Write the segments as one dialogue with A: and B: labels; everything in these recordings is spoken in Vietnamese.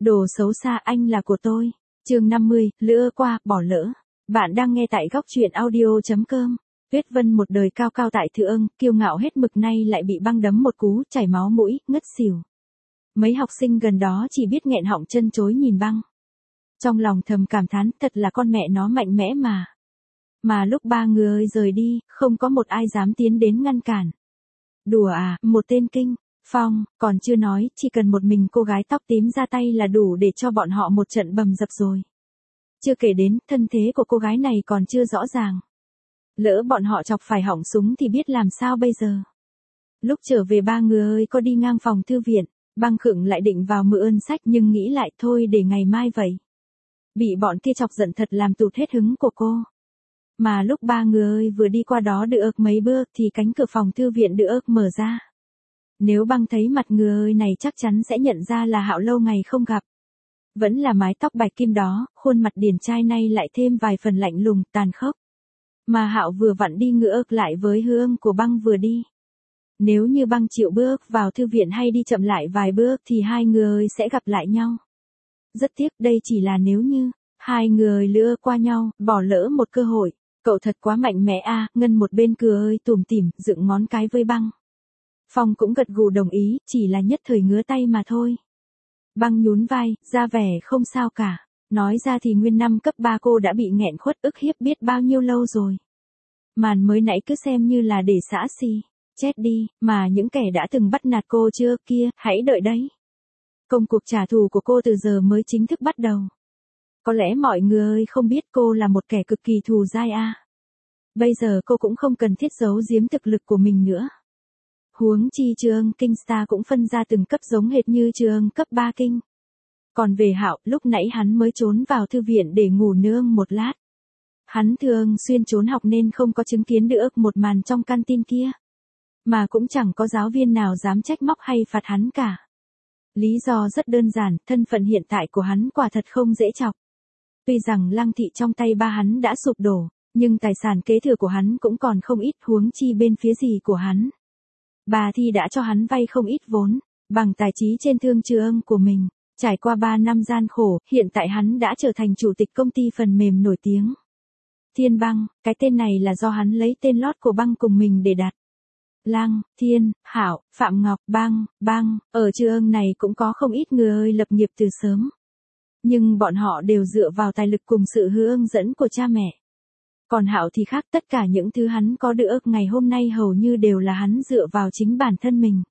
A: Đồ xấu xa, anh là của tôi. Chương 50, lỡ qua, bỏ lỡ. Bạn đang nghe tại góc truyện audio.com. Tuyết Vân một đời cao cao tại thượng, kiêu ngạo hết mực, nay lại bị băng đấm một cú, chảy máu mũi, ngất xỉu. Mấy học sinh gần đó chỉ biết nghẹn họng chân chối nhìn băng. Trong lòng thầm cảm thán, thật là con mẹ nó mạnh mẽ mà. Mà lúc ba người rời đi, không có một ai dám tiến đến ngăn cản. Đùa à, một tên kinh. Phong, còn chưa nói, chỉ cần một mình cô gái tóc tím ra tay là đủ để cho bọn họ một trận bầm dập rồi. Chưa kể đến, thân thế của cô gái này còn chưa rõ ràng. Lỡ bọn họ chọc phải họng súng thì biết làm sao bây giờ. Lúc trở về ba người có đi ngang phòng thư viện, băng khựng lại định vào mượn sách nhưng nghĩ lại thôi để ngày mai vậy. Bị bọn kia chọc giận thật làm tụt hết hứng của cô. Mà lúc ba người vừa đi qua đó được mấy bước thì cánh cửa phòng thư viện được mở ra. Nếu băng thấy mặt người này chắc chắn sẽ nhận ra là Hạo lâu ngày không gặp. Vẫn là mái tóc bạch kim đó, khuôn mặt điển trai nay lại thêm vài phần lạnh lùng, tàn khốc. Mà Hạo vừa vặn đi ngược lại với hướng của băng vừa đi. Nếu như băng chịu bước vào thư viện hay đi chậm lại vài bước thì hai người sẽ gặp lại nhau. Rất tiếc đây chỉ là nếu như, hai người lừa qua nhau, bỏ lỡ một cơ hội. Cậu thật quá mạnh mẽ a, Ngân một bên cười tủm tỉm, dựng ngón cái với băng. Phong cũng gật gù đồng ý, chỉ là nhất thời ngứa tay mà thôi. Băng nhún vai, ra vẻ không sao cả. Nói ra thì nguyên năm cấp 3 cô đã bị nghẹn khuất ức hiếp biết bao nhiêu lâu rồi. Màn mới nãy cứ xem như là để xã xì. Chết đi, mà những kẻ đã từng bắt nạt cô chưa kia, hãy đợi đấy. Công cuộc trả thù của cô từ giờ mới chính thức bắt đầu. Có lẽ mọi người không biết cô là một kẻ cực kỳ thù dai a. Bây giờ cô cũng không cần thiết giấu giếm thực lực của mình nữa. Huống chi trường kinh star cũng phân ra từng cấp giống hệt như trường cấp 3 kinh. Còn về Hạo, lúc nãy hắn mới trốn vào thư viện để ngủ nương một lát. Hắn thường xuyên trốn học nên không có chứng kiến được một màn trong căn tin kia. Mà cũng chẳng có giáo viên nào dám trách móc hay phạt hắn cả. Lý do rất đơn giản, thân phận hiện tại của hắn quả thật không dễ chọc. Tuy rằng Lăng thị trong tay ba hắn đã sụp đổ, nhưng tài sản kế thừa của hắn cũng còn không ít, huống chi bên phía gì của hắn. Bà Thi đã cho hắn vay không ít vốn, bằng tài trí trên thương trường của mình. Trải qua 3 năm gian khổ, hiện tại hắn đã trở thành chủ tịch công ty phần mềm nổi tiếng. Thiên Băng, cái tên này là do hắn lấy tên lót của băng cùng mình để đặt. Lăng, Thiên, Hạo, Phạm Ngọc, Băng, ở trường này cũng có không ít người lập nghiệp từ sớm. Nhưng bọn họ đều dựa vào tài lực cùng sự hướng dẫn của cha mẹ. Còn Hạo thì khác, tất cả những thứ hắn có được ngày hôm nay hầu như đều là hắn dựa vào chính bản thân mình.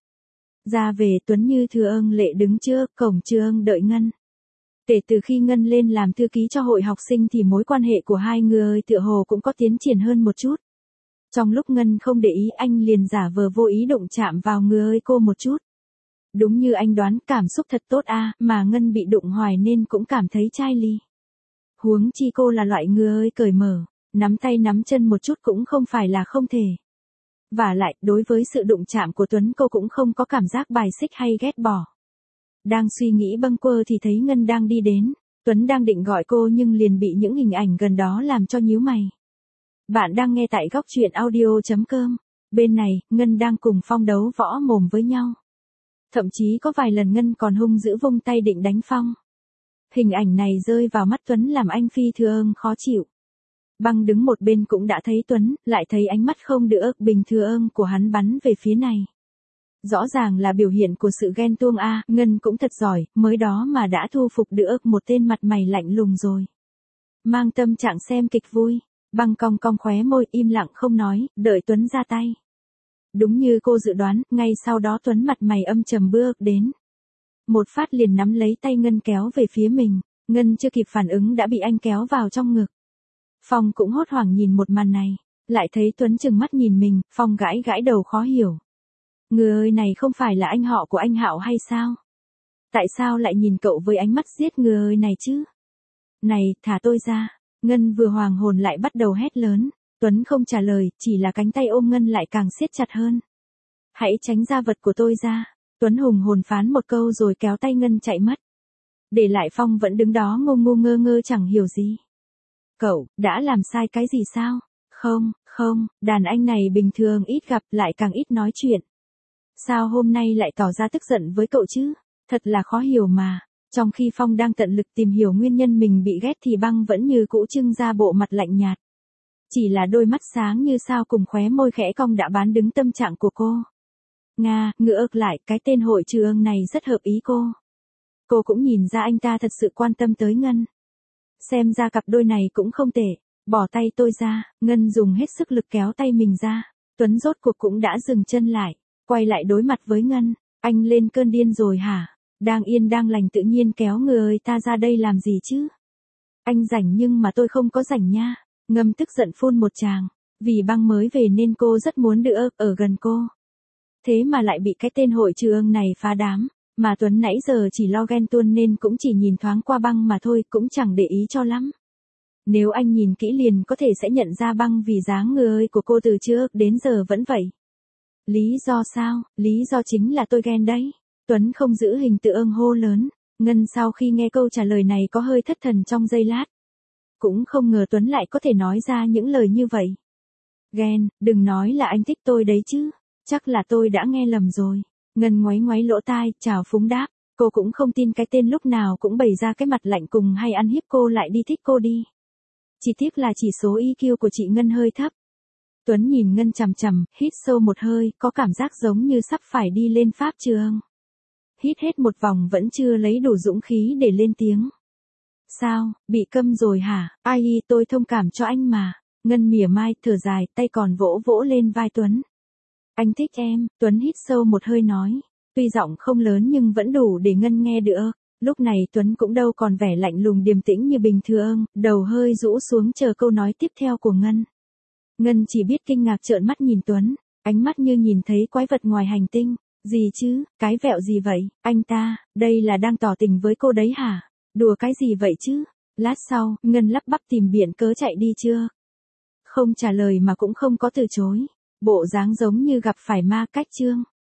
A: Ra về Tuấn như thường lệ đứng trước cổng trường đợi Ngân. Kể từ khi Ngân lên làm thư ký cho hội học sinh thì mối quan hệ của hai người tựa hồ cũng có tiến triển hơn một chút. Trong lúc Ngân không để ý anh liền giả vờ vô ý đụng chạm vào người cô một chút. Đúng như anh đoán, cảm xúc thật tốt a, mà Ngân bị đụng hoài nên cũng cảm thấy chai ly. Huống chi cô là loại người cởi mở, nắm tay nắm chân một chút cũng không phải là không thể. Vả lại, đối với sự đụng chạm của Tuấn cô cũng không có cảm giác bài xích hay ghét bỏ. Đang suy nghĩ bâng quơ thì thấy Ngân đang đi đến. Tuấn đang định gọi cô nhưng liền bị những hình ảnh gần đó làm cho nhíu mày. Bạn đang nghe tại góc truyện audio.com. Bên này, Ngân đang cùng Phong đấu võ mồm với nhau. Thậm chí có vài lần Ngân còn hung dữ vung tay định đánh Phong. Hình ảnh này rơi vào mắt Tuấn làm anh phi thường khó chịu. Băng đứng một bên cũng đã thấy Tuấn, lại thấy ánh mắt không được bình thường của hắn bắn về phía này. Rõ ràng là biểu hiện của sự ghen tuông a, Ngân cũng thật giỏi, mới đó mà đã thu phục được một tên mặt mày lạnh lùng rồi. Mang tâm trạng xem kịch vui, Băng cong cong khóe môi im lặng không nói, đợi Tuấn ra tay. Đúng như cô dự đoán, ngay sau đó Tuấn mặt mày âm trầm bước đến. Một phát liền nắm lấy tay Ngân kéo về phía mình, Ngân chưa kịp phản ứng đã bị anh kéo vào trong ngực. Phong cũng hốt hoảng nhìn một màn này, lại thấy Tuấn trừng mắt nhìn mình, Phong gãi gãi đầu khó hiểu. Người này không phải là anh họ của anh Hạo hay sao? Tại sao lại nhìn cậu với ánh mắt giết người này chứ? Này, thả tôi ra. Ngân vừa hoàng hồn lại bắt đầu hét lớn. Tuấn không trả lời, chỉ là cánh tay ôm Ngân lại càng siết chặt hơn. Hãy tránh ra vật của tôi ra. Tuấn hùng hồn phán một câu rồi kéo tay Ngân chạy mất. Để lại Phong vẫn đứng đó ngu ngơ ngơ chẳng hiểu gì. Cậu, đã làm sai cái gì sao? Không, đàn anh này bình thường ít gặp lại càng ít nói chuyện. Sao hôm nay lại tỏ ra tức giận với cậu chứ? Thật là khó hiểu mà. Trong khi Phong đang tận lực tìm hiểu nguyên nhân mình bị ghét thì Băng vẫn như cũ trưng ra bộ mặt lạnh nhạt. Chỉ là đôi mắt sáng như sao cùng khóe môi khẽ cong đã bán đứng tâm trạng của cô. Nga, ngược lại, cái tên Hội Trường này rất hợp ý cô. Cô cũng nhìn ra anh ta thật sự quan tâm tới Ngân. Xem ra cặp đôi này cũng không tệ. Bỏ tay tôi ra, Ngân dùng hết sức lực kéo tay mình ra. Tuấn rốt cuộc cũng đã dừng chân lại, quay lại đối mặt với Ngân. Anh lên cơn điên rồi hả? Đang yên đang lành tự nhiên kéo người ta ra đây làm gì chứ? Anh rảnh nhưng mà tôi không có rảnh nha. Ngâm tức giận phun một tràng. Vì Băng mới về nên cô rất muốn được ở gần cô. Thế mà lại bị cái tên Hội Trường này phá đám. Mà Tuấn nãy giờ chỉ lo ghen tuông nên cũng chỉ nhìn thoáng qua Băng mà thôi, cũng chẳng để ý cho lắm. Nếu anh nhìn kỹ liền có thể sẽ nhận ra Băng vì dáng người của cô từ trước đến giờ vẫn vậy. Lý do sao? Lý do chính là tôi ghen đấy. Tuấn không giữ hình tượng hô lớn. Ngân sau khi nghe câu trả lời này có hơi thất thần trong giây lát. Cũng không ngờ Tuấn lại có thể nói ra những lời như vậy. Ghen, đừng nói là anh thích tôi đấy chứ. Chắc là tôi đã nghe lầm rồi. Ngân ngoáy ngoáy lỗ tai, chào phúng đáp. Cô cũng không tin cái tên lúc nào cũng bày ra cái mặt lạnh cùng hay ăn hiếp cô lại đi thích cô đi. Chỉ tiếc là chỉ số EQ của chị Ngân hơi thấp. Tuấn nhìn Ngân chằm chằm, hít sâu một hơi, có cảm giác giống như sắp phải đi lên pháp trường. Hít hết một vòng vẫn chưa lấy đủ dũng khí để lên tiếng. Sao, bị câm rồi hả? Ai, tôi thông cảm cho anh mà. Ngân mỉa mai, thở dài, tay còn vỗ vỗ lên vai Tuấn. Anh thích em, Tuấn hít sâu một hơi nói. Tuy giọng không lớn nhưng vẫn đủ để Ngân nghe được. Lúc này Tuấn cũng đâu còn vẻ lạnh lùng điềm tĩnh như bình thường, đầu hơi rũ xuống chờ câu nói tiếp theo của Ngân. Ngân chỉ biết kinh ngạc trợn mắt nhìn Tuấn, ánh mắt như nhìn thấy quái vật ngoài hành tinh. Gì chứ, cái vẹo gì vậy, anh ta, đây là đang tỏ tình với cô đấy hả? Đùa cái gì vậy chứ? Lát sau, Ngân lắp bắp tìm biện cớ chạy đi chưa? Không trả lời mà cũng không có từ chối. Bộ dáng giống như gặp phải ma cách chương.